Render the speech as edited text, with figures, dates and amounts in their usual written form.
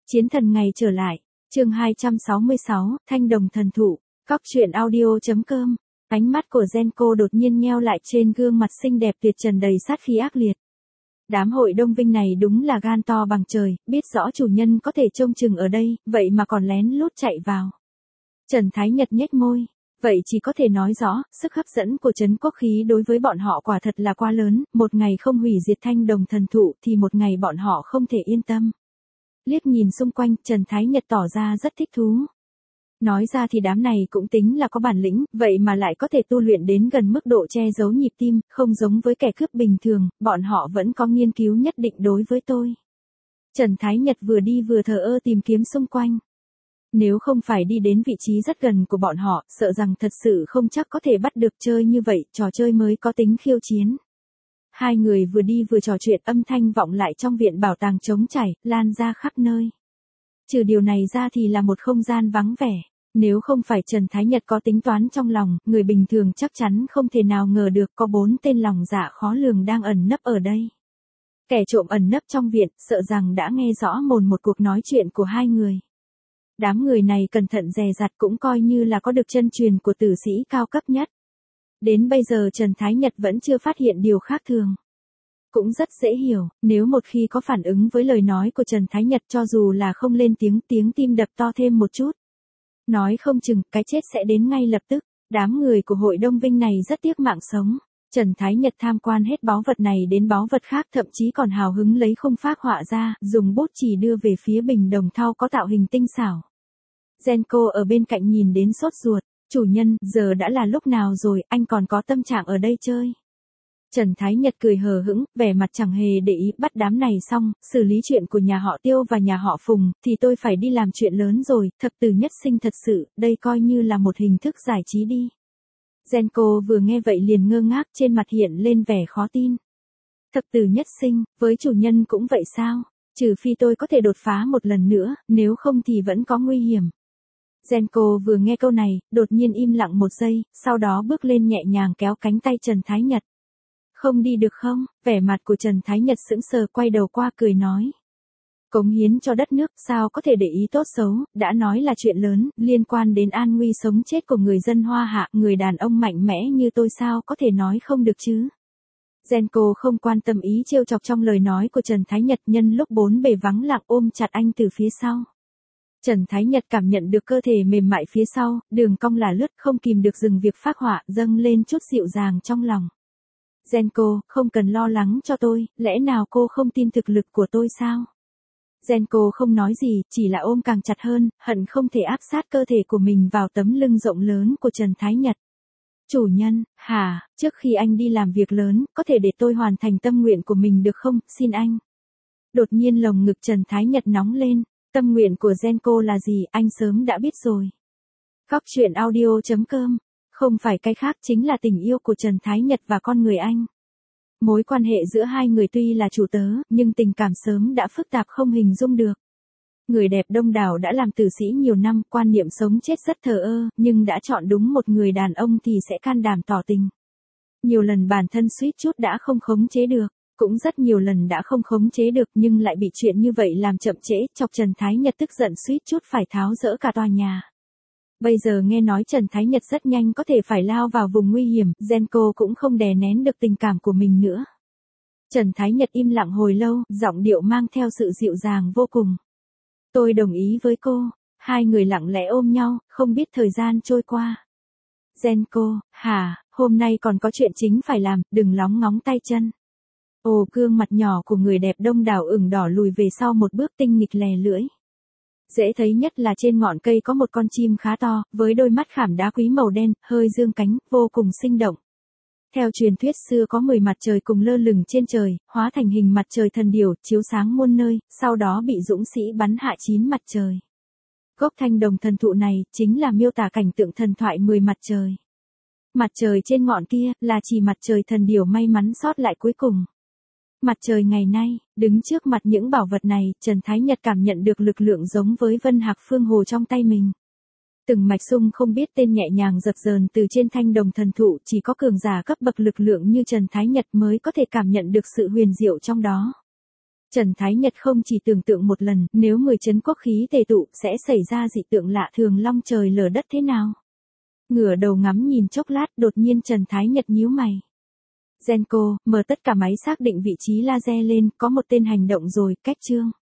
Chiến thần ngày trở lại, chương 266, Thanh đồng thần thụ, Cóc truyện audio.com. Ánh mắt của Genco đột nhiên nheo lại trên gương mặt xinh đẹp tuyệt trần đầy sát khí ác liệt. Đám hội đông vinh này đúng là gan to bằng trời, biết rõ chủ nhân có thể trông chừng ở đây, vậy mà còn lén lút chạy vào. Trần Thái Nhật nhếch môi, vậy chỉ có thể nói rõ, sức hấp dẫn của Trấn Quốc Khí đối với bọn họ quả thật là quá lớn, một ngày không hủy diệt thanh đồng thần thụ thì một ngày bọn họ không thể yên tâm. Liếc nhìn xung quanh, Trần Thái Nhật tỏ ra rất thích thú. Nói ra thì đám này cũng tính là có bản lĩnh, vậy mà lại có thể tu luyện đến gần mức độ che giấu nhịp tim, không giống với kẻ cướp bình thường, bọn họ vẫn có nghiên cứu nhất định đối với tôi. Trần Thái Nhật vừa đi vừa thờ ơ tìm kiếm xung quanh. Nếu không phải đi đến vị trí rất gần của bọn họ, sợ rằng thật sự không chắc có thể bắt được chơi như vậy, trò chơi mới có tính khiêu chiến. Hai người vừa đi vừa trò chuyện, âm thanh vọng lại trong viện bảo tàng trống trải, lan ra khắp nơi. Trừ điều này ra thì là một không gian vắng vẻ. Nếu không phải Trần Thái Nhật có tính toán trong lòng, người bình thường chắc chắn không thể nào ngờ được có 4 tên lòng dạ khó lường đang ẩn nấp ở đây. Kẻ trộm ẩn nấp trong viện, sợ rằng đã nghe rõ một cuộc nói chuyện của hai người. Đám người này cẩn thận dè dặt cũng coi như là có được chân truyền của tử sĩ cao cấp nhất. Đến bây giờ Trần Thái Nhật vẫn chưa phát hiện điều khác thường. Cũng rất dễ hiểu, nếu một khi có phản ứng với lời nói của Trần Thái Nhật cho dù là không lên tiếng tim đập to thêm một chút. Nói không chừng, cái chết sẽ đến ngay lập tức. Đám người của hội Đông Vinh này rất tiếc mạng sống. Trần Thái Nhật tham quan hết báu vật này đến báu vật khác, thậm chí còn hào hứng lấy khung phác họa ra, dùng bút chì đưa về phía bình đồng thau có tạo hình tinh xảo. Genco ở bên cạnh nhìn đến sốt ruột. Chủ nhân, giờ đã là lúc nào rồi, anh còn có tâm trạng ở đây chơi. Trần Thái Nhật cười hờ hững, vẻ mặt chẳng hề để ý, bắt đám này xong, xử lý chuyện của nhà họ Tiêu và nhà họ Phùng, thì tôi phải đi làm chuyện lớn rồi, thập tử nhất sinh thật sự, đây coi như là một hình thức giải trí đi. Genco vừa nghe vậy liền ngơ ngác, trên mặt hiện lên vẻ khó tin. Thập tử nhất sinh, với chủ nhân cũng vậy sao? Trừ phi tôi có thể đột phá một lần nữa, nếu không thì vẫn có nguy hiểm. Genco vừa nghe câu này, đột nhiên im lặng một giây, sau đó bước lên nhẹ nhàng kéo cánh tay Trần Thái Nhật. Không đi được không? Vẻ mặt của Trần Thái Nhật sững sờ, quay đầu qua cười nói. Cống hiến cho đất nước, sao có thể để ý tốt xấu, đã nói là chuyện lớn, liên quan đến an nguy sống chết của người dân Hoa Hạ, người đàn ông mạnh mẽ như tôi sao có thể nói không được chứ? Genco không quan tâm ý trêu chọc trong lời nói của Trần Thái Nhật, nhân lúc bốn bề vắng lặng ôm chặt anh từ phía sau. Trần Thái Nhật cảm nhận được cơ thể mềm mại phía sau, đường cong là lướt, không kìm được dừng việc phác họa, dâng lên chút dịu dàng trong lòng. Genco, không cần lo lắng cho tôi, lẽ nào cô không tin thực lực của tôi sao? Genco không nói gì, chỉ là ôm càng chặt hơn, hận không thể áp sát cơ thể của mình vào tấm lưng rộng lớn của Trần Thái Nhật. Chủ nhân, hả, trước khi anh đi làm việc lớn, có thể để tôi hoàn thành tâm nguyện của mình được không, xin anh. Đột nhiên lồng ngực Trần Thái Nhật nóng lên, tâm nguyện của Genco là gì, anh sớm đã biết rồi. Cóc truyện audio.com. Không phải cái khác, chính là tình yêu của Trần Thái Nhật và con người anh. Mối quan hệ giữa hai người tuy là chủ tớ, nhưng tình cảm sớm đã phức tạp không hình dung được. Người đẹp đông đảo đã làm tử sĩ nhiều năm, quan niệm sống chết rất thờ ơ, nhưng đã chọn đúng một người đàn ông thì sẽ can đảm tỏ tình. Nhiều lần bản thân suýt chút đã không khống chế được, cũng rất nhiều lần đã không khống chế được nhưng lại bị chuyện như vậy làm chậm trễ, chọc Trần Thái Nhật tức giận suýt chút phải tháo dỡ cả tòa nhà. Bây giờ nghe nói Trần Thái Nhật rất nhanh có thể phải lao vào vùng nguy hiểm, Genco cũng không đè nén được tình cảm của mình nữa. Trần Thái Nhật im lặng hồi lâu, giọng điệu mang theo sự dịu dàng vô cùng. Tôi đồng ý với cô. Hai người lặng lẽ ôm nhau, không biết thời gian trôi qua. Genco, hả, hôm nay còn có chuyện chính phải làm, đừng lóng ngóng tay chân. Ồ, gương mặt nhỏ của người đẹp đông đảo ửng đỏ lùi về sau một bước, tinh nghịch lè lưỡi. Dễ thấy nhất là trên ngọn cây có một con chim khá to, với đôi mắt khảm đá quý màu đen, hơi dương cánh, vô cùng sinh động. Theo truyền thuyết xưa có 10 mặt trời cùng lơ lửng trên trời, hóa thành hình mặt trời thần điểu, chiếu sáng muôn nơi, sau đó bị dũng sĩ bắn hạ 9 mặt trời. Gốc thanh đồng thần thụ này, chính là miêu tả cảnh tượng thần thoại 10 mặt trời. Mặt trời trên ngọn kia, là chỉ mặt trời thần điểu may mắn sót lại cuối cùng. Mặt trời ngày nay, đứng trước mặt những bảo vật này, Trần Thái Nhật cảm nhận được lực lượng giống với Vân Hạc Phương Hồ trong tay mình. Từng mạch sung không biết tên nhẹ nhàng dập dờn từ trên thanh đồng thần thụ, chỉ có cường giả cấp bậc lực lượng như Trần Thái Nhật mới có thể cảm nhận được sự huyền diệu trong đó. Trần Thái Nhật không chỉ tưởng tượng một lần, nếu 10 chấn quốc khí tề tụ, sẽ xảy ra dị tượng lạ thường long trời lở đất thế nào? Ngửa đầu ngắm nhìn chốc lát, đột nhiên Trần Thái Nhật nhíu mày. Genco, mở tất cả máy xác định vị trí laser lên, có một tên hành động rồi, cách chương.